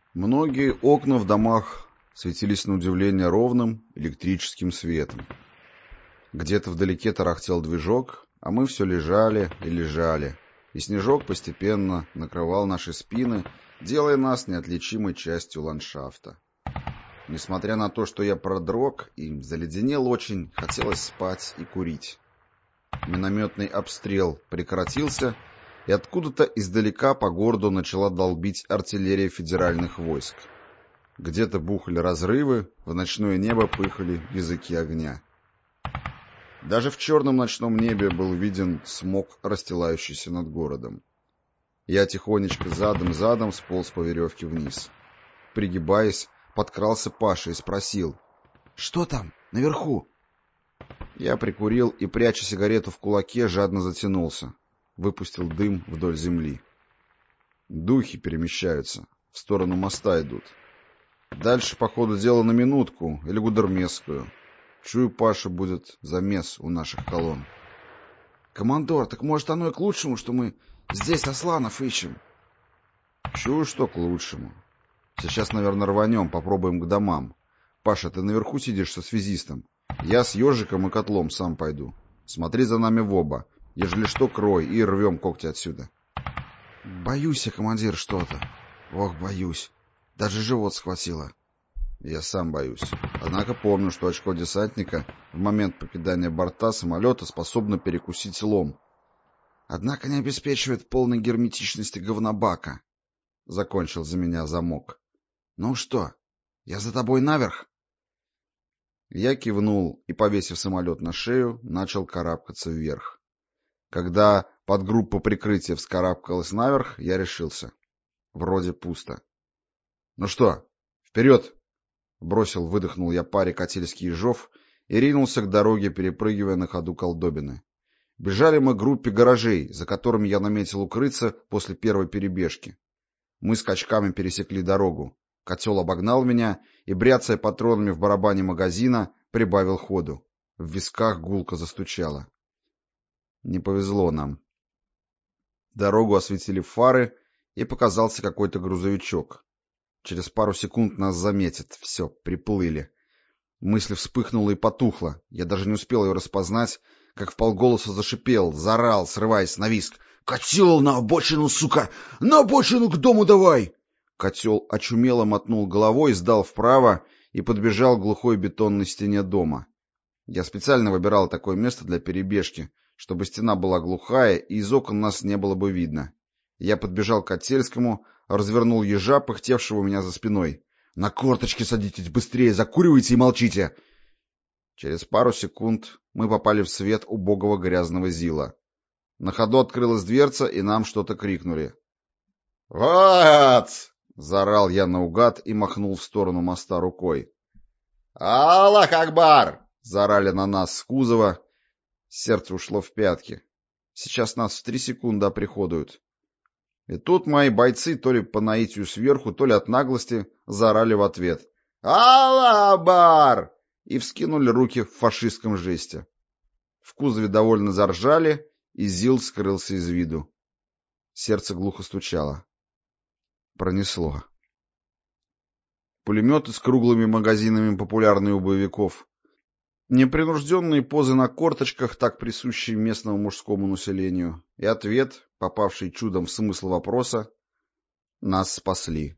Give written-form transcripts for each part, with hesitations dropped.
Многие окна в домах светились на удивление ровным электрическим светом. Где-то вдалеке тарахтел движок, а мы все лежали и лежали, и снежок постепенно накрывал наши спины, делая нас неотличимой частью ландшафта. Несмотря на то, что я продрог и заледенел очень, хотелось спать и курить. Минометный обстрел прекратился, и откуда-то издалека по городу начала долбить артиллерия федеральных войск. Где-то бухали разрывы, в ночное небо пыхали языки огня. Даже в черном ночном небе был виден смог, расстилающийся над городом. Я тихонечко задом сполз по веревке вниз. Пригибаясь, подкрался Паша и спросил: «Что там, наверху?» Я прикурил и, пряча сигарету в кулаке, жадно затянулся. Выпустил дым вдоль земли. Духи перемещаются, в сторону моста идут. Дальше, по ходу дела, на минутку или гудермесскую. Чую, Паша, будет замес у наших колонн. «Командор, так может оно и к лучшему, что мы здесь Асланов ищем?» «Чую, что к лучшему. Сейчас, наверное, рванем, попробуем к домам. Паша, ты наверху сидишь со связистом. Я с ежиком и котлом сам пойду. Смотри за нами в оба. Ежели что, крой и рвем когти отсюда». «Боюсь я, командир, что-то. Ох, боюсь. Даже живот схватило». «Я сам боюсь. Однако помню, что очко десантника в момент покидания борта самолета способно перекусить лом». «Однако не обеспечивает полной герметичности говнобака», — закончил за меня замок. «Ну что, я за тобой наверх?» Я кивнул и, повесив самолет на шею, начал карабкаться вверх. Когда подгруппа прикрытия вскарабкалась наверх, я решился. Вроде пусто. «Ну что, вперед!» Бросил, выдохнул я паре Котельский ежов и ринулся к дороге, перепрыгивая на ходу колдобины. Бежали мы к группе гаражей, за которыми я наметил укрыться после первой перебежки. Мы скачками пересекли дорогу. Котел обогнал меня и, бряцая патронами в барабане магазина, прибавил ходу. В висках гулко застучало. Не повезло нам. Дорогу осветили фары, и показался какой-то грузовичок. Через пару секунд нас заметят. Все, приплыли. Мысль вспыхнула и потухла. Я даже не успел ее распознать, как вполголоса зашипел, заорал, срываясь на визг. «Котел на обочину, сука! На обочину к дому давай!» Котел очумело мотнул головой, сдал вправо и подбежал к глухой бетонной стене дома. Я специально выбирал такое место для перебежки, чтобы стена была глухая и из окон нас не было бы видно. Я подбежал к Котельскому, развернул ежа, пыхтевшего у меня за спиной. «На корточки садитесь, быстрее, закуривайте и молчите!» Через пару секунд мы попали в свет убогого грязного зила. На ходу открылась дверца, и нам что-то крикнули. «Вот!» — заорал я наугад и махнул в сторону моста рукой. «Аллах Акбар!» — заорали на нас с кузова. Сердце ушло в пятки. Сейчас нас в 3 секунды оприходуют. И тут мои бойцы то ли по наитию сверху, то ли от наглости заорали в ответ. «Аллах Акбар!» и вскинули руки в фашистском жесте. В кузове довольно заржали, и ЗИЛ скрылся из виду. Сердце глухо стучало. Пронесло. Пулеметы с круглыми магазинами, популярные у боевиков. Непринужденные позы на корточках, так присущие местному мужскому населению. И ответ, попавший чудом в смысл вопроса: нас спасли.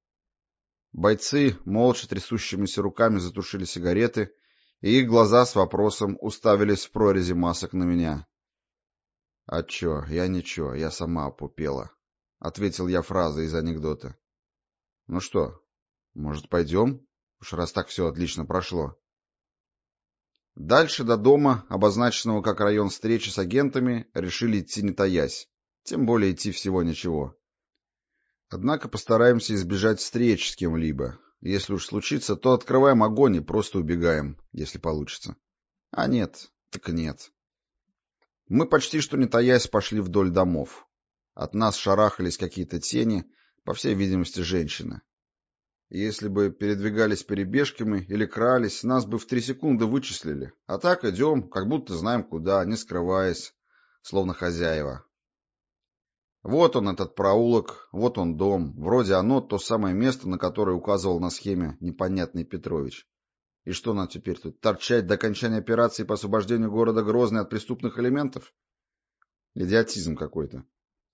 Бойцы, молча трясущимися руками, затушили сигареты, и их глаза с вопросом уставились в прорези масок на меня. — А чё, я ничего, я сама опупела, — ответил я фразой из анекдота. — Ну что, может, пойдем? Уж раз так все отлично прошло. Дальше до дома, обозначенного как район встречи с агентами, решили идти не таясь. Тем более идти всего ничего. Однако постараемся избежать встреч с кем-либо. Если уж случится, то открываем огонь и просто убегаем, если получится. А нет, так нет. Мы почти что не таясь пошли вдоль домов. От нас шарахались какие-то тени, по всей видимости, женщины. Если бы передвигались перебежками или крались, нас бы в 3 секунды вычислили. А так идем, как будто знаем куда, не скрываясь, словно хозяева. Вот он, этот проулок, вот он дом. Вроде оно то самое место, на которое указывал на схеме непонятный Петрович. И что нам теперь тут, торчать до окончания операции по освобождению города Грозный от преступных элементов? Идиотизм какой-то.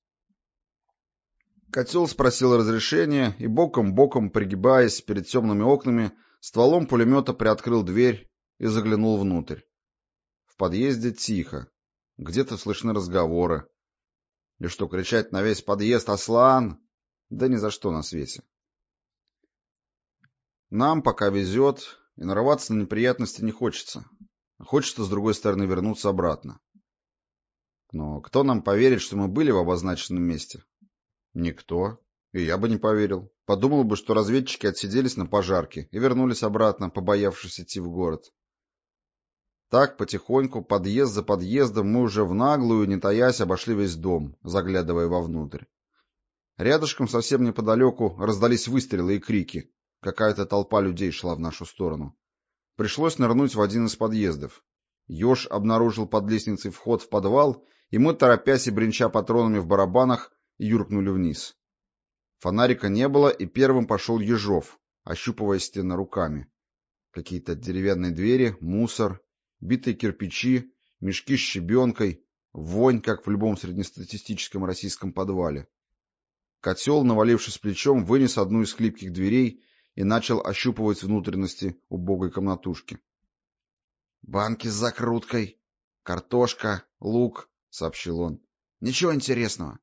Котел спросил разрешения и боком-боком, пригибаясь перед темными окнами, стволом пулемета приоткрыл дверь и заглянул внутрь. В подъезде тихо. Где-то слышны разговоры. И что, кричать на весь подъезд «Аслан»? Да ни за что на свете. Нам пока везет, и нарываться на неприятности не хочется. Хочется, с другой стороны, вернуться обратно. Но кто нам поверит, что мы были в обозначенном месте? Никто. И я бы не поверил. Подумал бы, что разведчики отсиделись на пожарке и вернулись обратно, побоявшись идти в город. Так, потихоньку, подъезд за подъездом, мы уже в наглую, не таясь, обошли весь дом, заглядывая вовнутрь. Рядышком, совсем неподалеку, раздались выстрелы и крики. Какая-то толпа людей шла в нашу сторону. Пришлось нырнуть в один из подъездов. Ёж обнаружил под лестницей вход в подвал, и мы, торопясь и бренча патронами в барабанах, юркнули вниз. Фонарика не было, и первым пошел Ежов, ощупывая стены руками. Какие-то деревянные двери, мусор, битые кирпичи, мешки с щебенкой, вонь, как в любом среднестатистическом российском подвале. Котел, навалившись плечом, вынес одну из хлипких дверей и начал ощупывать внутренности убогой комнатушки. — Банки с закруткой, картошка, лук, — сообщил он. — Ничего интересного.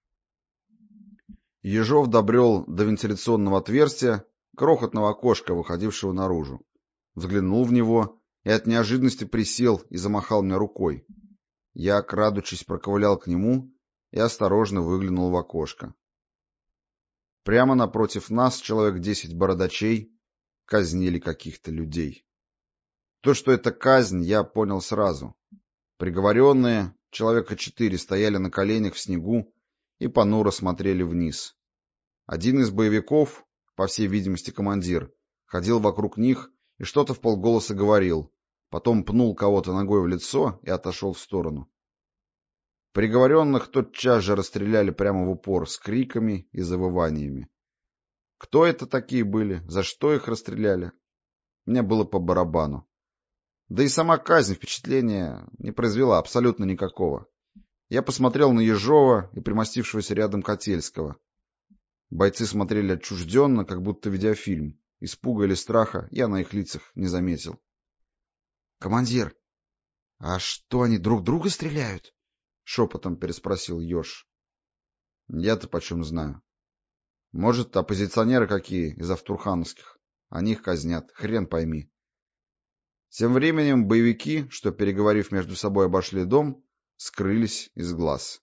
Ежов добрел до вентиляционного отверстия, крохотного окошка, выходившего наружу. Взглянул в него и от неожиданности присел и замахал мне рукой. Я, крадучись, проковылял к нему и осторожно выглянул в окошко. Прямо напротив нас человек 10 бородачей казнили каких-то людей. То, что это казнь, я понял сразу. Приговоренные, человека 4, стояли на коленях в снегу и понуро смотрели вниз. Один из боевиков, по всей видимости командир, ходил вокруг них и что-то вполголоса говорил, потом пнул кого-то ногой в лицо и отошел в сторону. Приговоренных тотчас же расстреляли прямо в упор с криками и завываниями. Кто это такие были, за что их расстреляли? Мне было по барабану. Да и сама казнь впечатления не произвела абсолютно никакого. Я посмотрел на Ежова и примостившегося рядом Котельского. Бойцы смотрели отчужденно, как будто видеофильм. Испуга или страха я на их лицах не заметил. — Командир, а что, они друг друга стреляют? — шепотом переспросил Еж. — Я-то почем знаю. Может, оппозиционеры какие из автурхановских. Они их казнят, хрен пойми. Тем временем боевики, что, переговорив между собой, обошли дом, скрылись из глаз.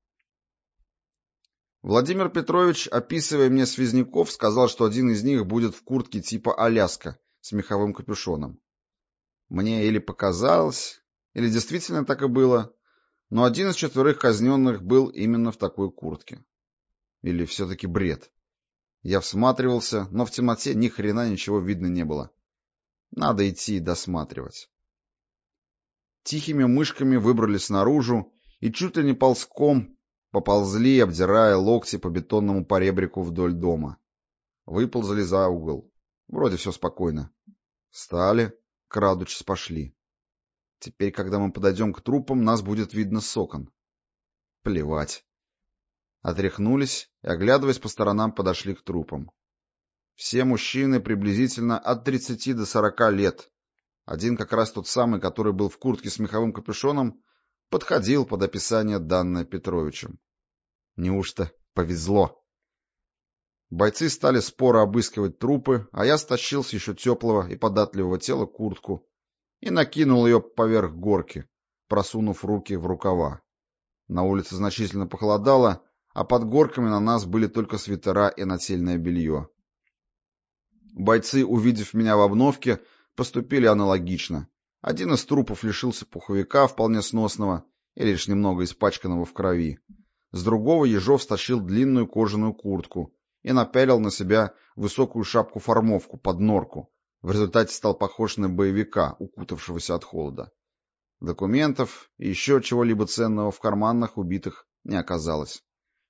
Владимир Петрович, описывая мне связняков, сказал, что один из них будет в куртке типа Аляска с меховым капюшоном. Мне или показалось, или действительно так и было, но один из 4 казненных был именно в такой куртке. Или все-таки бред. Я всматривался, но в темноте ни хрена ничего видно не было. Надо идти и досматривать. Тихими мышками выбрались наружу и чуть ли не ползком поползли, обдирая локти по бетонному поребрику вдоль дома. Выползли за угол. Вроде все спокойно. Встали, крадучись, пошли. Теперь, когда мы подойдем к трупам, нас будет видно с окон. Плевать. Отряхнулись и, оглядываясь по сторонам, подошли к трупам. Все мужчины приблизительно от 30 до 40 лет. Один, как раз тот самый, который был в куртке с меховым капюшоном, подходил под описание, данное Петровичем. Неужто повезло? Бойцы стали споро обыскивать трупы, а я стащил с еще теплого и податливого тела куртку и накинул ее поверх горки, просунув руки в рукава. На улице значительно похолодало, а под горками на нас были только свитера и нательное белье. Бойцы, увидев меня в обновке, поступили аналогично. Один из трупов лишился пуховика вполне сносного и лишь немного испачканного в крови. С другого Ежов стащил длинную кожаную куртку и напялил на себя высокую шапку-формовку под норку. В результате стал похож на боевика, укутавшегося от холода. Документов и еще чего-либо ценного в карманах убитых не оказалось.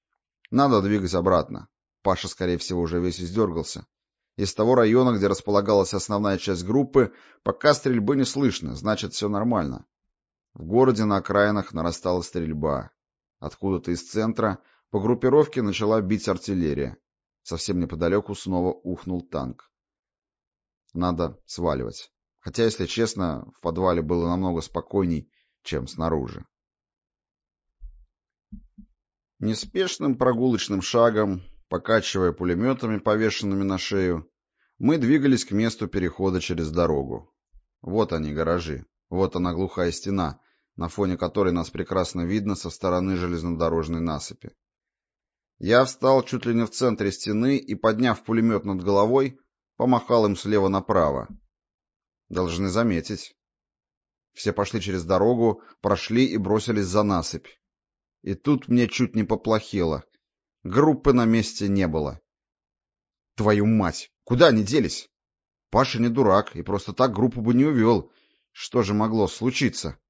Надо двигать обратно. Паша, скорее всего, уже весь издергался. Из того района, где располагалась основная часть группы, пока стрельбы не слышно, значит, все нормально. В городе на окраинах нарастала стрельба. Откуда-то из центра по группировке начала бить артиллерия. Совсем неподалеку снова ухнул танк. Надо сваливать. Хотя, если честно, в подвале было намного спокойней, чем снаружи. Неспешным прогулочным шагом, покачивая пулеметами, повешенными на шею, мы двигались к месту перехода через дорогу. Вот они, гаражи. Вот она, глухая стена, на фоне которой нас прекрасно видно со стороны железнодорожной насыпи. Я встал чуть ли не в центре стены и, подняв пулемет над головой, помахал им слева направо. Должны заметить. Все пошли через дорогу, прошли и бросились за насыпь. И тут мне чуть не поплохело. Группы на месте не было. Твою мать! Куда они делись? Паша не дурак и просто так группу бы не увел. Что же могло случиться?